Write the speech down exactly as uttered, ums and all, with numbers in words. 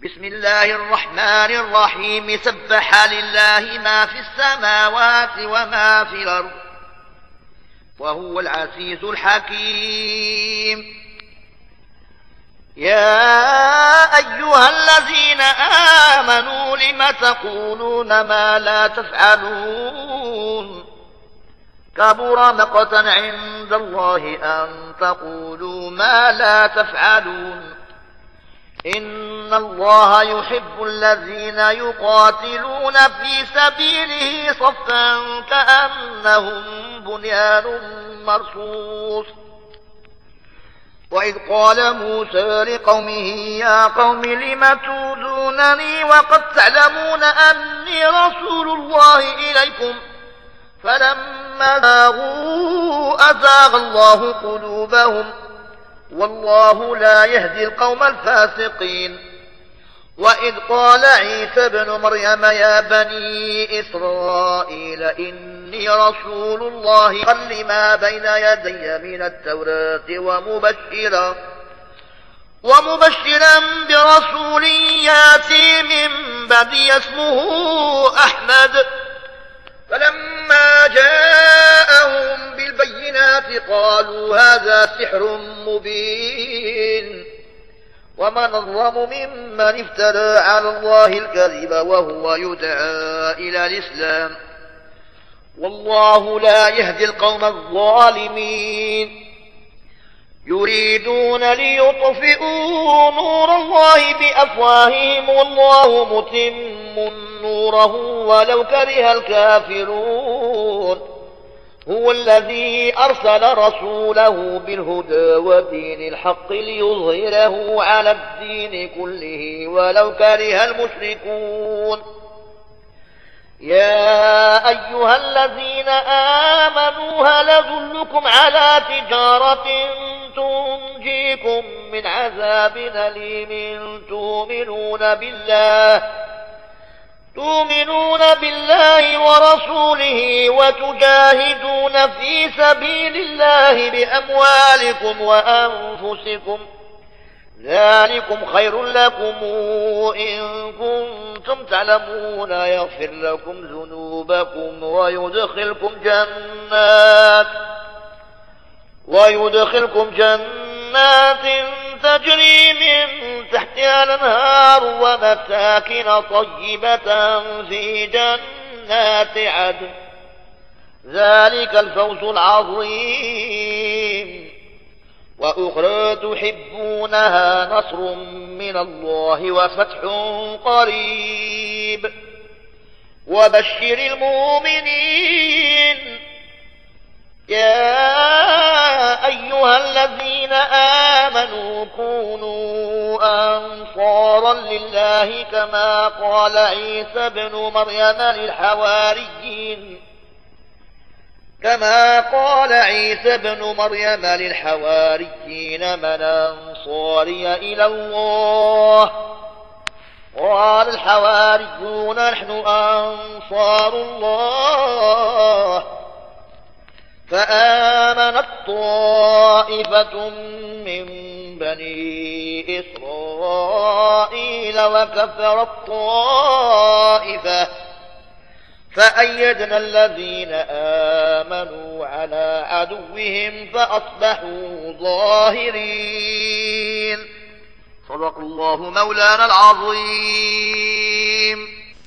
بسم الله الرحمن الرحيم سبح لله ما في السماوات وما في الأرض وهو العزيز الحكيم. يا أيها الذين آمنوا لم تقولون ما لا تفعلون كبر مقتا عند الله أن تقولوا ما لا تفعلون. إن الله يحب الذين يقاتلون في سبيله صفا كأنهم بنيان مرصوص. وإذ قال موسى لقومه يا قوم لم تؤذونني وقد تعلمون أني رسول الله إليكم فلما زاغوا أزاغ الله قلوبهم والله لا يهدي القوم الفاسقين. وإذ قال عيسى ابن مريم يا بني إسرائيل إني رسول الله لما بين يدي من التوراة ومبشرا ومبشرا برسول ياتي من بعدي اسمه أحمد. فلما جاءهم بالبينات قالوا هذا سحر مبين ومن أظلم ممن افترى على الله الكذب وهو يدعى إلى الإسلام والله لا يهدي القوم الظالمين. يريدون ليطفئوا نور الله بأفواههم والله متم نوره ولو كره الكافرون. هو الذي أرسل رسوله بالهدى ودين الحق ليظهره على الدين كله ولو كره المشركون. يا أيها الذين آمنوا هل أدلكم على تجارة تنجيكم من عذاب أليم تؤمنون بالله تؤمنون بالله ورسوله وتجاهدون في سبيل الله بأموالكم وأنفسكم ذلكم خير لكم إن كنتم تعلمون يغفر لكم ذنوبكم ويدخلكم جنات ويدخلكم جنات تجري من تحتها الأنهار ومساكن طيبة في جنات عدن ذلك الفوز العظيم. وأخرى تحبونها نصر من الله وفتح قريب وبشر المؤمنين. يا أيها الذين آمنوا كونوا أنصارا لله كما قال عيسى ابن مريم للحواريين كما قال عيسى ابن مريم للحواريين من أنصاري إلى الله قال الحواريون نحن أنصار الله. فآمنت طائفة من بني إسرائيل وكفرت طائفة فأيدنا الذين آمنوا على عدوهم فأصبحوا ظاهرين. صدق الله مولانا العظيم.